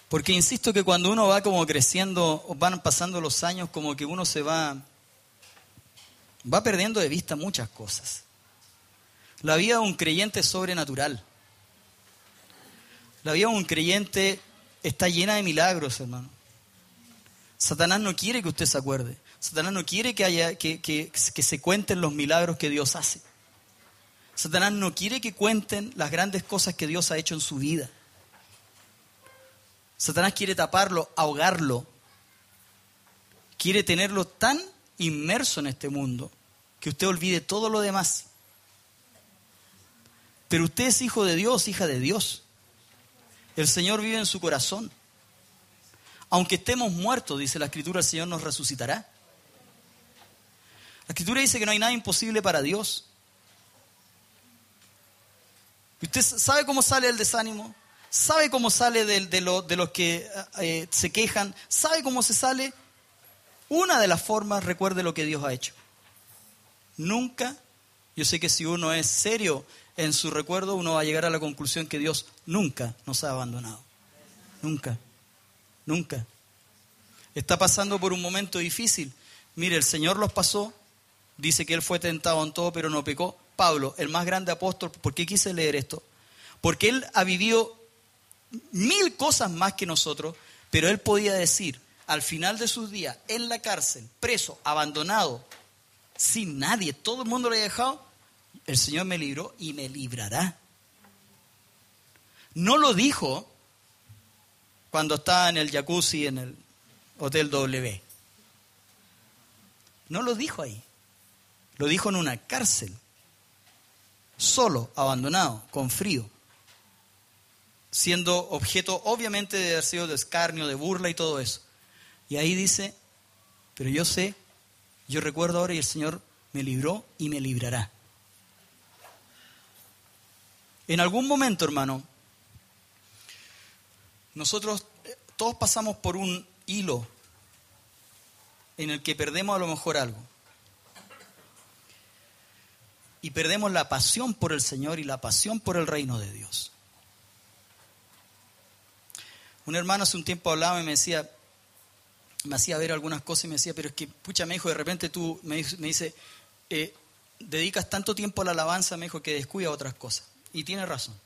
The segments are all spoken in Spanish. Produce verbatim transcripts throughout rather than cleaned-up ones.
Porque insisto que cuando uno va como creciendo, van pasando los años, como que uno se va, va perdiendo de vista muchas cosas. La vida de un creyente es sobrenatural. La vida de un creyente está llena de milagros, hermano. Satanás no quiere que usted se acuerde. Satanás no quiere que, haya, que, que, que se cuenten los milagros que Dios hace. Satanás no quiere que cuenten las grandes cosas que Dios ha hecho en su vida. Satanás quiere taparlo, ahogarlo. Quiere tenerlo tan inmerso en este mundo que usted olvide todo lo demás. Pero usted es hijo de Dios, hija de Dios. El Señor vive en su corazón. Aunque estemos muertos, dice la Escritura, el Señor nos resucitará. La Escritura dice que no hay nada imposible para Dios. ¿Usted sabe cómo sale el desánimo? ¿Sabe cómo sale de, de, lo, de los que eh, se quejan? ¿Sabe cómo se sale? Una de las formas, recuerde lo que Dios ha hecho. Nunca, yo sé que si uno es serio en su recuerdo, uno va a llegar a la conclusión que Dios nunca nos ha abandonado. Nunca, nunca. Está pasando por un momento difícil. Mire, el Señor los pasó. Dice que Él fue tentado en todo, pero no pecó. Pablo, el más grande apóstol, ¿por qué quise leer esto? Porque él ha vivido mil cosas más que nosotros, pero él podía decir, al final de sus días, en la cárcel, preso, abandonado, sin nadie, todo el mundo lo había dejado, el Señor me libró y me librará. No lo dijo cuando estaba en el jacuzzi en el Hotel W. No lo dijo ahí. Lo dijo en una cárcel. Solo, abandonado, con frío. Siendo objeto, obviamente, de deseo de escarnio, de burla y todo eso. Y ahí dice, pero yo sé, yo recuerdo ahora y el Señor me libró y me librará. En algún momento, hermano, nosotros todos pasamos por un hilo en el que perdemos a lo mejor algo. Y perdemos la pasión por el Señor y la pasión por el reino de Dios. Un hermano hace un tiempo hablaba y me decía, me hacía ver algunas cosas y me decía, pero es que, pucha, me dijo, de repente tú, me, me dice, eh, dedicas tanto tiempo a la alabanza, me dijo, que descuida otras cosas. Y tiene razón.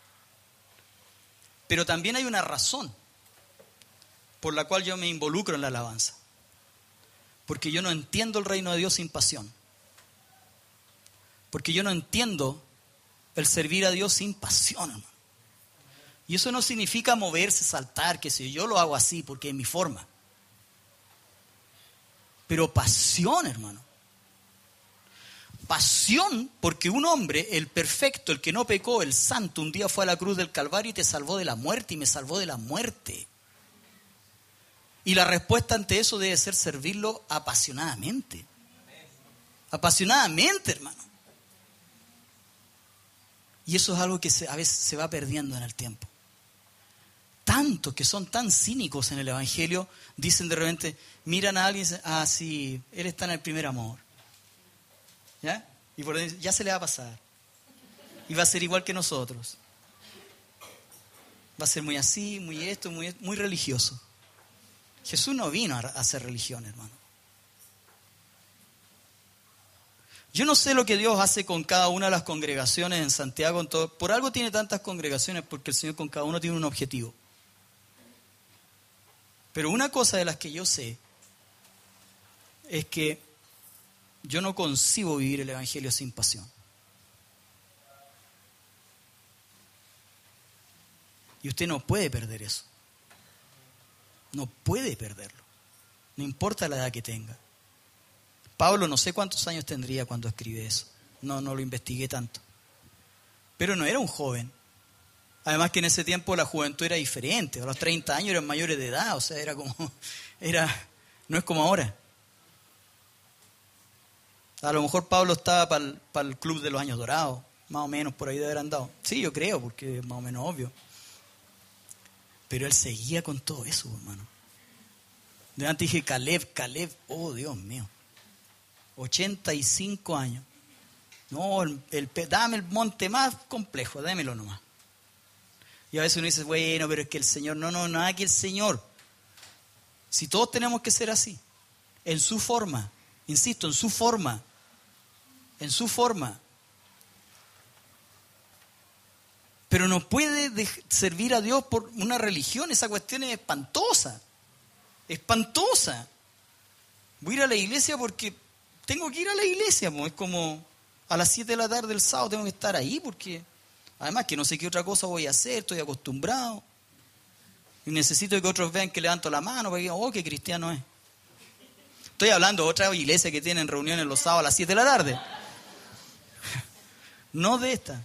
Pero también hay una razón por la cual yo me involucro en la alabanza. Porque yo no entiendo el reino de Dios sin pasión. Porque yo no entiendo el servir a Dios sin pasión, hermano. Y eso no significa moverse, saltar, que si yo lo hago así porque es mi forma. Pero pasión, hermano. Pasión porque un hombre, el perfecto, el que no pecó, el santo, un día fue a la cruz del Calvario y te salvó de la muerte y me salvó de la muerte. Y la respuesta ante eso debe ser servirlo apasionadamente. Apasionadamente, hermano. Y eso es algo que se, a veces se va perdiendo en el tiempo. Tantos que son tan cínicos en el Evangelio, dicen de repente, miran a alguien y dicen, ah, sí, él está en el primer amor. ¿Ya? Y por ahí, ya se le va a pasar. Y va a ser igual que nosotros. Va a ser muy así, muy esto, muy, muy religioso. Jesús no vino a hacer religión, hermano. Yo no sé lo que Dios hace con cada una de las congregaciones en Santiago. En todo. Por algo tiene tantas congregaciones, porque el Señor con cada uno tiene un objetivo. Pero una cosa de las que yo sé es que yo no concibo vivir el Evangelio sin pasión. Y usted no puede perder eso. No puede perderlo. No importa la edad que tenga. Pablo no sé cuántos años tendría cuando escribe eso. No, no lo investigué tanto. Pero no era un joven. Además que en ese tiempo la juventud era diferente. A los treinta años eran mayores de edad. O sea, era como... era no es como ahora. A lo mejor Pablo estaba para el, para el club de los años dorados. Más o menos por ahí de haber andado. Sí, yo creo, porque es más o menos obvio. Pero él seguía con todo eso, hermano. De antes dije Caleb, Caleb. Oh, Dios mío. ochenta y cinco años. No, el, el, dame el monte más complejo, dámelo nomás. Y a veces uno dice, bueno, pero es que el Señor, no, no, nada que el Señor. Si todos tenemos que ser así, en su forma, insisto, en su forma, en su forma. Pero no puede de- servir a Dios por una religión, esa cuestión es espantosa, espantosa. Voy a ir a la iglesia porque tengo que ir a la iglesia, pues. Es como a las siete de la tarde del sábado tengo que estar ahí porque además que no sé qué otra cosa voy a hacer, estoy acostumbrado. Y necesito que otros vean que levanto la mano para que digan, oh, qué cristiano es. Estoy hablando de otra iglesia que tienen reuniones los sábados a las siete de la tarde. No de esta.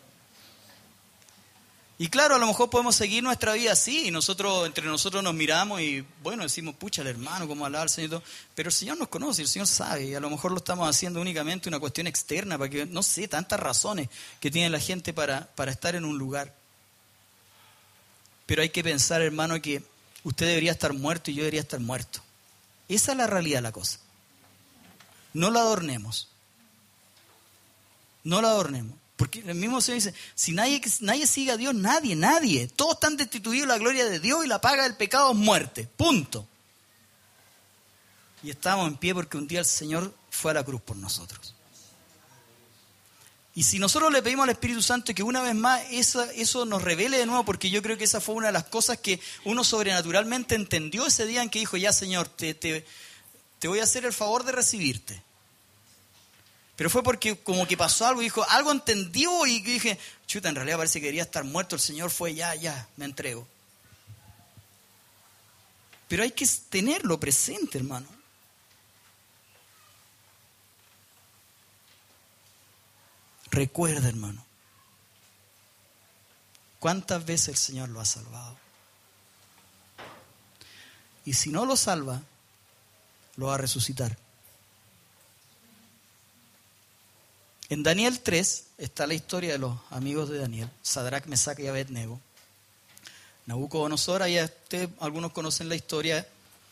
Y claro, a lo mejor podemos seguir nuestra vida así, y nosotros, entre nosotros nos miramos y, bueno, decimos, pucha, el hermano, cómo hablar al Señor y todo. Pero el Señor nos conoce, el Señor sabe, y a lo mejor lo estamos haciendo únicamente una cuestión externa, para que, no sé, tantas razones que tiene la gente para, para estar en un lugar. Pero hay que pensar, hermano, que usted debería estar muerto y yo debería estar muerto. Esa es la realidad de la cosa. No la adornemos. No la adornemos. Porque el mismo Señor dice, si nadie, nadie sigue a Dios, nadie, nadie. Todos están destituidos de la gloria de Dios y la paga del pecado es muerte. Punto. Y estamos en pie porque un día el Señor fue a la cruz por nosotros. Y si nosotros le pedimos al Espíritu Santo que una vez más esa, eso nos revele de nuevo, porque yo creo que esa fue una de las cosas que uno sobrenaturalmente entendió ese día en que dijo, ya Señor, te, te, te voy a hacer el favor de recibirte. Pero fue porque como que pasó algo y dijo, algo entendió y dije, chuta, en realidad parece que quería estar muerto. El Señor fue, ya, ya, me entrego. Pero hay que tenerlo presente, hermano. Recuerda, hermano, cuántas veces el Señor lo ha salvado. Y si no lo salva, lo va a resucitar. En Daniel tres está la historia de los amigos de Daniel, Sadrach, Mesach y Abednego. Nabucodonosor, ahí usted, algunos conocen la historia,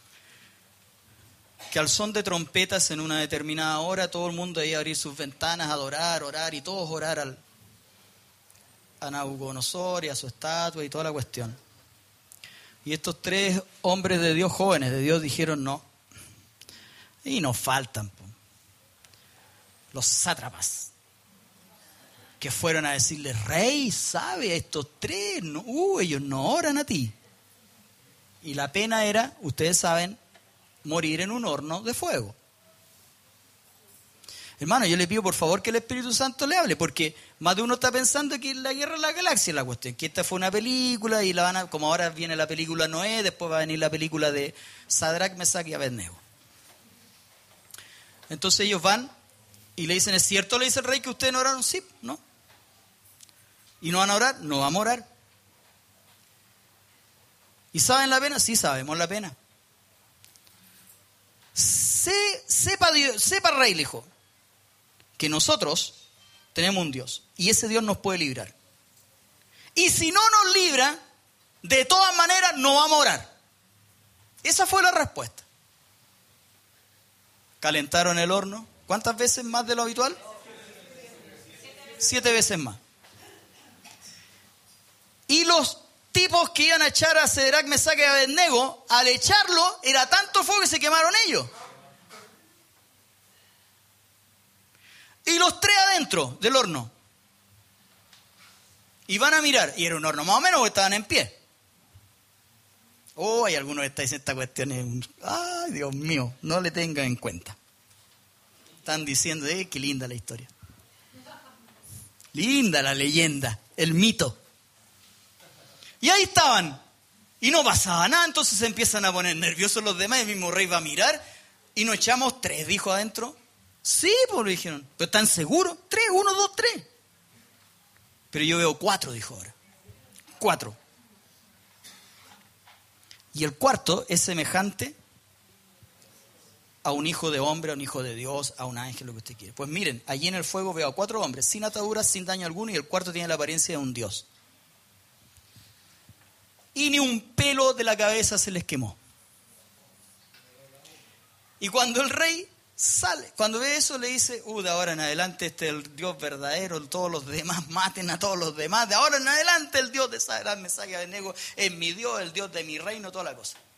que al son de trompetas en una determinada hora todo el mundo iba a abrir sus ventanas, adorar, orar y todos orar al, a Nabucodonosor y a su estatua y toda la cuestión. Y estos tres hombres de Dios, jóvenes de Dios, dijeron no. Y nos faltan po, los sátrapas, que fueron a decirle, rey, ¿sabe? A estos tres, no, uh, ellos no oran a ti. Y la pena era, ustedes saben, morir en un horno de fuego. Hermano, yo le pido por favor que el Espíritu Santo le hable, porque más de uno está pensando que la guerra de la galaxia es la cuestión, que esta fue una película y la van a, como ahora viene la película Noé, después va a venir la película de Sadrach, Mesach y Abednego. Entonces ellos van y le dicen, ¿es cierto? Le dice el rey que ustedes no oraron. Sí, ¿no? ¿Y no van a orar? No vamos a orar. ¿Y saben la pena? Sí, sabemos la pena. Se, sepa, Dios, sepa el rey, le dijo, que nosotros tenemos un Dios y ese Dios nos puede librar. Y si no nos libra, de todas maneras no vamos a orar. Esa fue la respuesta. Calentaron el horno. ¿Cuántas veces más de lo habitual? Siete veces más. Y los tipos que iban a echar a Sadrach, Mesach y Abednego, al echarlo, era tanto fuego que se quemaron ellos. Y los tres adentro del horno. Y van a mirar. Y era un horno más o menos porque estaban en pie. Oh, hay algunos que están diciendo esta cuestión. Es... Ay, Dios mío, no le tengan en cuenta. Están diciendo, eh, qué linda la historia. Linda la leyenda, el mito. Y ahí estaban. Y no pasaba nada, entonces se empiezan a poner nerviosos los demás. El mismo rey va a mirar. Y nos echamos tres, dijo adentro. Sí, pues le dijeron. ¿Pero están seguros? Tres, uno, dos, tres. Pero yo veo cuatro, dijo ahora. Cuatro. Y el cuarto es semejante a un hijo de hombre, a un hijo de Dios, a un ángel, lo que usted quiere. Pues miren, allí en el fuego veo a cuatro hombres, sin ataduras, sin daño alguno, y el cuarto tiene la apariencia de un Dios. Y ni un pelo de la cabeza se les quemó. Y cuando el rey sale, cuando ve eso le dice, uh, de ahora en adelante este es el Dios verdadero, todos los demás maten a todos los demás, de ahora en adelante el Dios de Sadrach, Mesach y Abednego es mi Dios, el Dios de mi reino, toda la cosa.